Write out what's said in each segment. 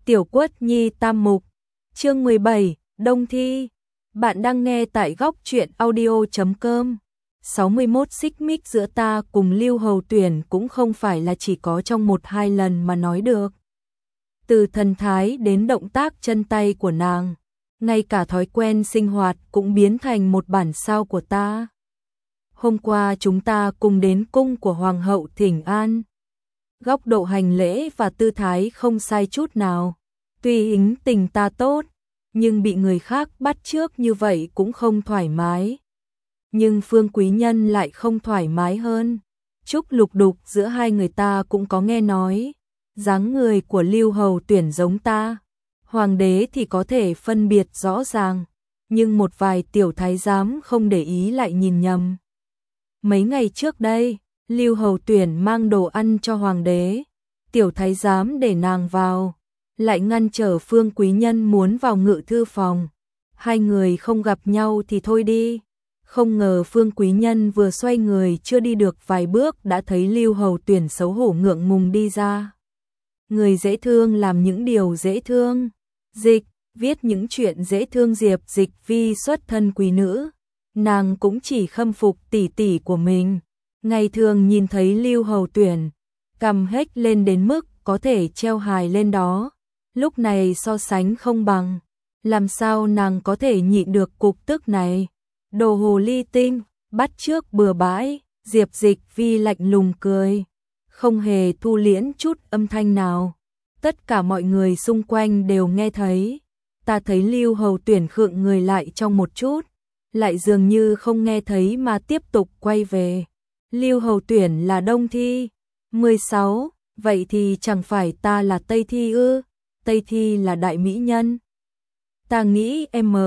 Tiểu Quất Nhi Tam Mục, chương 17, Đông Thi. Bạn đang nghe tại góc truyện audio.com. 61 xích mích giữa ta cùng Lưu Hầu Tuyển cũng không phải là chỉ có trong 1-2 lần mà nói được. Từ thần thái đến động tác chân tay của nàng, ngay cả thói quen sinh hoạt cũng biến thành một bản sao của ta. Hôm qua chúng ta cùng đến cung của Hoàng hậu thỉnh an. Góc độ hành lễ và tư thái không sai chút nào. Tuy tính tình ta tốt, nhưng bị người khác bắt chước như vậy cũng không thoải mái. Nhưng Phương Quý Nhân lại không thoải mái hơn. Chúc lục đục giữa hai người ta cũng có nghe nói. Dáng người của Lưu Hầu Tuyển giống ta. Hoàng đế thì có thể phân biệt rõ ràng. Nhưng một vài tiểu thái giám không để ý lại nhìn nhầm. Mấy ngày trước đây, Lưu Hầu Tuyển mang đồ ăn cho hoàng đế. Tiểu thái giám để nàng vào, lại ngăn trở Phương Quý Nhân muốn vào ngự thư phòng. Hai người không gặp nhau thì thôi đi. Không ngờ Phương Quý Nhân vừa xoay người chưa đi được vài bước đã thấy Lưu Hầu Tuyển xấu hổ ngượng ngùng đi ra. Người dễ thương làm những điều dễ thương. Dịch, viết những chuyện dễ thương. Diệp Dịch Vi xuất thân quý nữ. Nàng cũng chỉ khâm phục tỷ tỷ của mình. Ngày thường nhìn thấy Lưu Hầu Tuyển, cằm hếch lên đến mức có thể treo hài lên đó. Lúc này so sánh không bằng. Làm sao nàng có thể nhịn được cục tức này? Đồ hồ ly tinh, bắt chước bừa bãi. Diệp Dịch Vi lạnh lùng cười, không hề thu liễm chút âm thanh nào. Tất cả mọi người xung quanh đều nghe thấy. Ta thấy Lưu Hầu Tuyển khựng người lại trong một chút, lại dường như không nghe thấy mà tiếp tục quay về. Lưu Hầu Tuyển là Đông Thi. 16, vậy thì chẳng phải ta là Tây Thi ư? Tây Thi là đại mỹ nhân. Ta nghĩ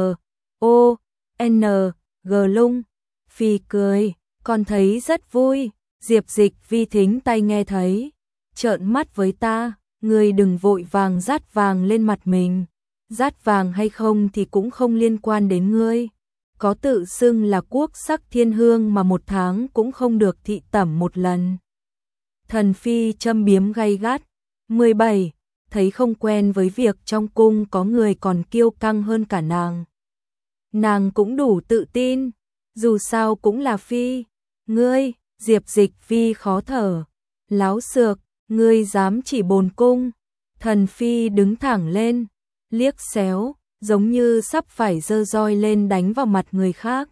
M.O.N.G lung. Phi cười, con thấy rất vui. Diệp Dịch Vi thính tay nghe thấy, trợn mắt với ta. Ngươi đừng vội vàng dát vàng lên mặt mình. Dát vàng hay không thì cũng không liên quan đến ngươi. Có tự xưng là quốc sắc thiên hương mà một tháng cũng không được thị tẩm một lần. Thần phi châm biếm gay gắt. 17. Thấy không quen với việc trong cung có người còn kiêu căng hơn cả nàng. Nàng cũng đủ tự tin, dù sao cũng là phi. Ngươi, Diệp Dịch Vi khó thở. Láo xược, ngươi dám chỉ bồn cung. Thần phi đứng thẳng lên, liếc xéo, giống như sắp phải giơ roi lên đánh vào mặt người khác.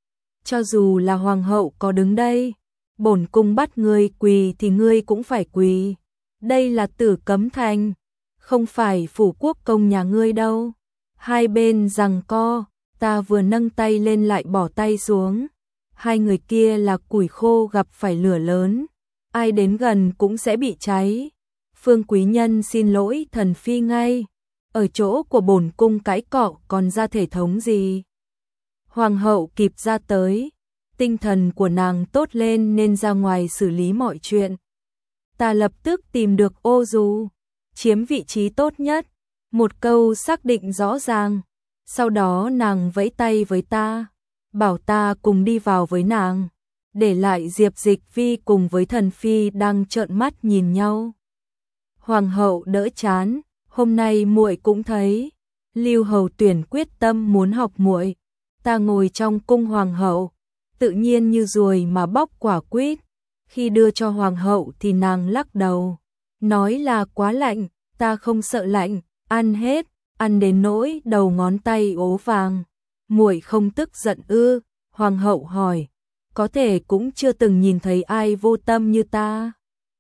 Cho dù là hoàng hậu có đứng đây, bổn cung bắt ngươi quỳ thì ngươi cũng phải quỳ. Đây là Tử Cấm Thành, không phải phủ quốc công nhà ngươi đâu. Hai bên giằng co, ta vừa nâng tay lên lại bỏ tay xuống. Hai người kia là củi khô gặp phải lửa lớn, ai đến gần cũng sẽ bị cháy. Phương Quý Nhân xin lỗi thần phi ngay. Ở chỗ của bổn cung cãi cọ còn ra thể thống gì? Hoàng hậu kịp ra tới, tinh thần của nàng tốt lên nên ra ngoài xử lý mọi chuyện. Ta lập tức tìm được ô dù, chiếm vị trí tốt nhất, một câu xác định rõ ràng. Sau đó nàng vẫy tay với ta, bảo ta cùng đi vào với nàng, để lại Diệp Dịch Vi cùng với thần phi đang trợn mắt nhìn nhau. Hoàng hậu đỡ chán, hôm nay muội cũng thấy, Lưu Hầu Tuyển quyết tâm muốn học muội. Ta ngồi trong cung hoàng hậu, tự nhiên như ruồi mà bóc quả quýt. Khi đưa cho hoàng hậu thì nàng lắc đầu, nói là quá lạnh. Ta không sợ lạnh, ăn hết, ăn đến nỗi đầu ngón tay ố vàng. Muội không tức giận ư? Hoàng hậu hỏi. Có thể cũng chưa từng nhìn thấy ai vô tâm như ta.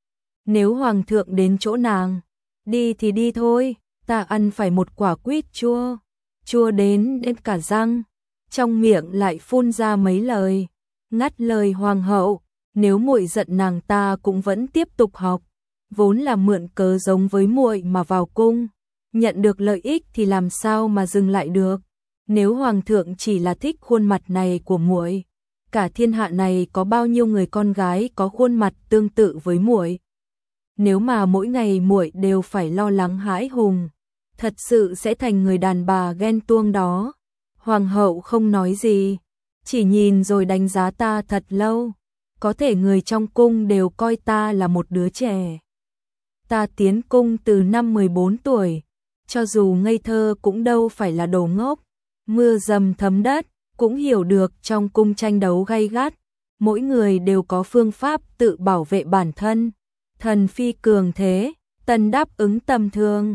Nếu hoàng thượng đến chỗ nàng, đi thì đi thôi. Ta ăn phải một quả quýt chua, chua đến cả răng, trong miệng lại phun ra mấy lời. Ngắt lời hoàng hậu, nếu muội giận nàng ta cũng vẫn tiếp tục học, vốn là mượn cớ giống với muội mà vào cung, nhận được lợi ích thì làm sao mà dừng lại được. Nếu hoàng thượng chỉ là thích khuôn mặt này của muội, cả thiên hạ này có bao nhiêu người con gái có khuôn mặt tương tự với muội. Nếu mà mỗi ngày muội đều phải lo lắng hãi hùng, thật sự sẽ thành người đàn bà ghen tuông đó. Hoàng hậu không nói gì, chỉ nhìn rồi đánh giá ta thật lâu. Có thể người trong cung đều coi ta là một đứa trẻ. Ta tiến cung từ năm 14 tuổi, cho dù ngây thơ cũng đâu phải là đồ ngốc. Mưa dầm thấm đất, cũng hiểu được trong cung tranh đấu gay gắt, mỗi người đều có phương pháp tự bảo vệ bản thân. Thần phi cường thế, tần đáp ứng tầm thường.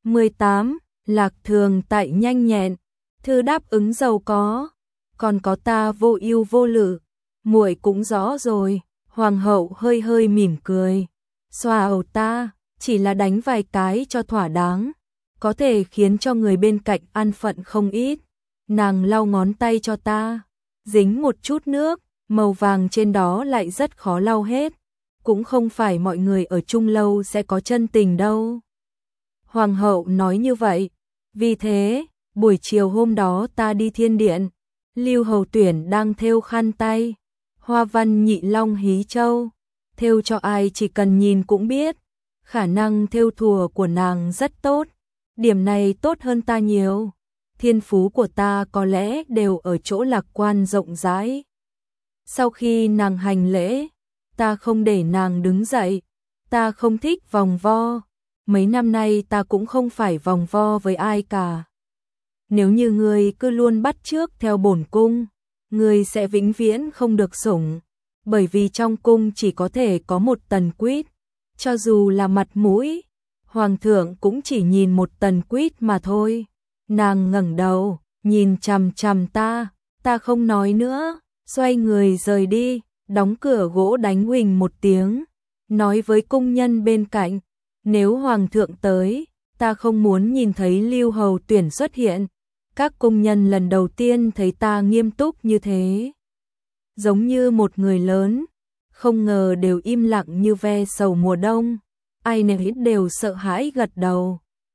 18. Lạc thường tại nhanh nhẹn, thư đáp ứng giàu có, còn có ta vô ưu vô lự. Muội cũng rõ rồi. Hoàng hậu hơi hơi mỉm cười. Xoa ầu ta, chỉ là đánh vài cái cho thỏa đáng, có thể khiến cho người bên cạnh an phận không ít. Nàng lau ngón tay cho ta, dính một chút nước, màu vàng trên đó lại rất khó lau hết. Cũng không phải mọi người ở chung lâu sẽ có chân tình đâu. Hoàng hậu nói như vậy. Vì thế, buổi chiều hôm đó ta đi thiên điện, Lưu Hầu Tuyển đang thêu khăn tay, hoa văn nhị long hí châu, thêu cho ai chỉ cần nhìn cũng biết. Khả năng thêu thùa của nàng rất tốt, điểm này tốt hơn ta nhiều. Thiên phú của ta có lẽ đều ở chỗ lạc quan rộng rãi. Sau khi nàng hành lễ, ta không để nàng đứng dậy, ta không thích vòng vo. Mấy năm nay ta cũng không phải vòng vo với ai cả. Nếu như ngươi cứ luôn bắt chước theo bổn cung, ngươi sẽ vĩnh viễn không được sủng, bởi vì trong cung chỉ có thể có một tần quýt, cho dù là mặt mũi, hoàng thượng cũng chỉ nhìn một tần quýt mà thôi. Nàng ngẩng đầu, nhìn chằm chằm ta không nói nữa, xoay người rời đi, đóng cửa gỗ đánh huỳnh một tiếng, nói với cung nhân bên cạnh, nếu hoàng thượng tới, ta không muốn nhìn thấy Lưu Hầu Tuyển xuất hiện. Các cung nhân lần đầu tiên thấy ta nghiêm túc như thế, giống như một người lớn, không ngờ đều im lặng như ve sầu mùa đông, ai nấy đều sợ hãi gật đầu.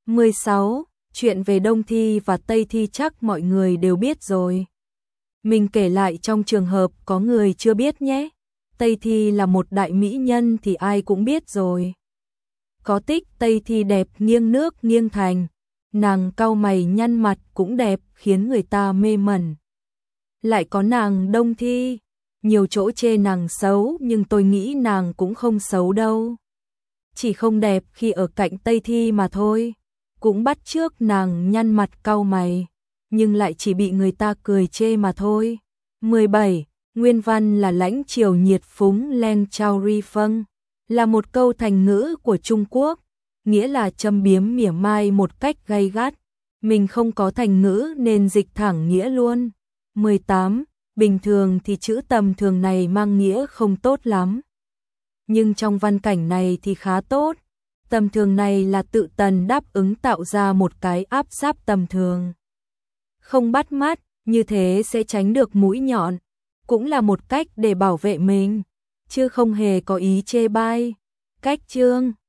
16. Chuyện về Đông Thi và Tây Thi chắc mọi người đều biết rồi. Mình kể lại trong trường hợp có người chưa biết nhé. Tây Thi là một đại mỹ nhân thì ai cũng biết rồi. Có tích Tây Thi đẹp nghiêng nước nghiêng thành, nàng cau mày nhăn mặt cũng đẹp khiến người ta mê mẩn. Lại có nàng Đông Thi, nhiều chỗ chê nàng xấu nhưng tôi nghĩ nàng cũng không xấu đâu. Chỉ không đẹp khi ở cạnh Tây Thi mà thôi. Cũng bắt chước nàng nhăn mặt cau mày, nhưng lại chỉ bị người ta cười chê mà thôi. 17. Nguyên văn là lãnh triều nhiệt phúng len chao ri phâng, là một câu thành ngữ của Trung Quốc, nghĩa là châm biếm mỉa mai một cách gay gắt. Mình không có thành ngữ nên dịch thẳng nghĩa luôn. 18. Bình thường thì chữ tầm thường này mang nghĩa không tốt lắm, nhưng trong văn cảnh này thì khá tốt. Tầm thường này là tự tần đáp ứng tạo ra một cái áp giáp tầm thường, không bắt mắt, như thế sẽ tránh được mũi nhọn, cũng là một cách để bảo vệ mình, chứ không hề có ý chê bai. Cách chương